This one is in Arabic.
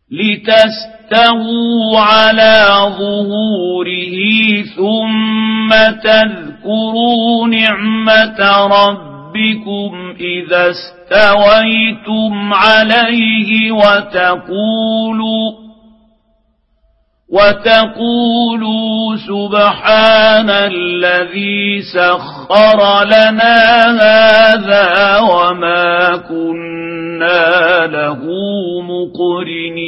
لتستووا على ظهوره ثم تذكروا نعمة ربكم إذا استويتم عليه وتقولوا سبحان الذي سخر لنا هذا وما كنا له مقرنين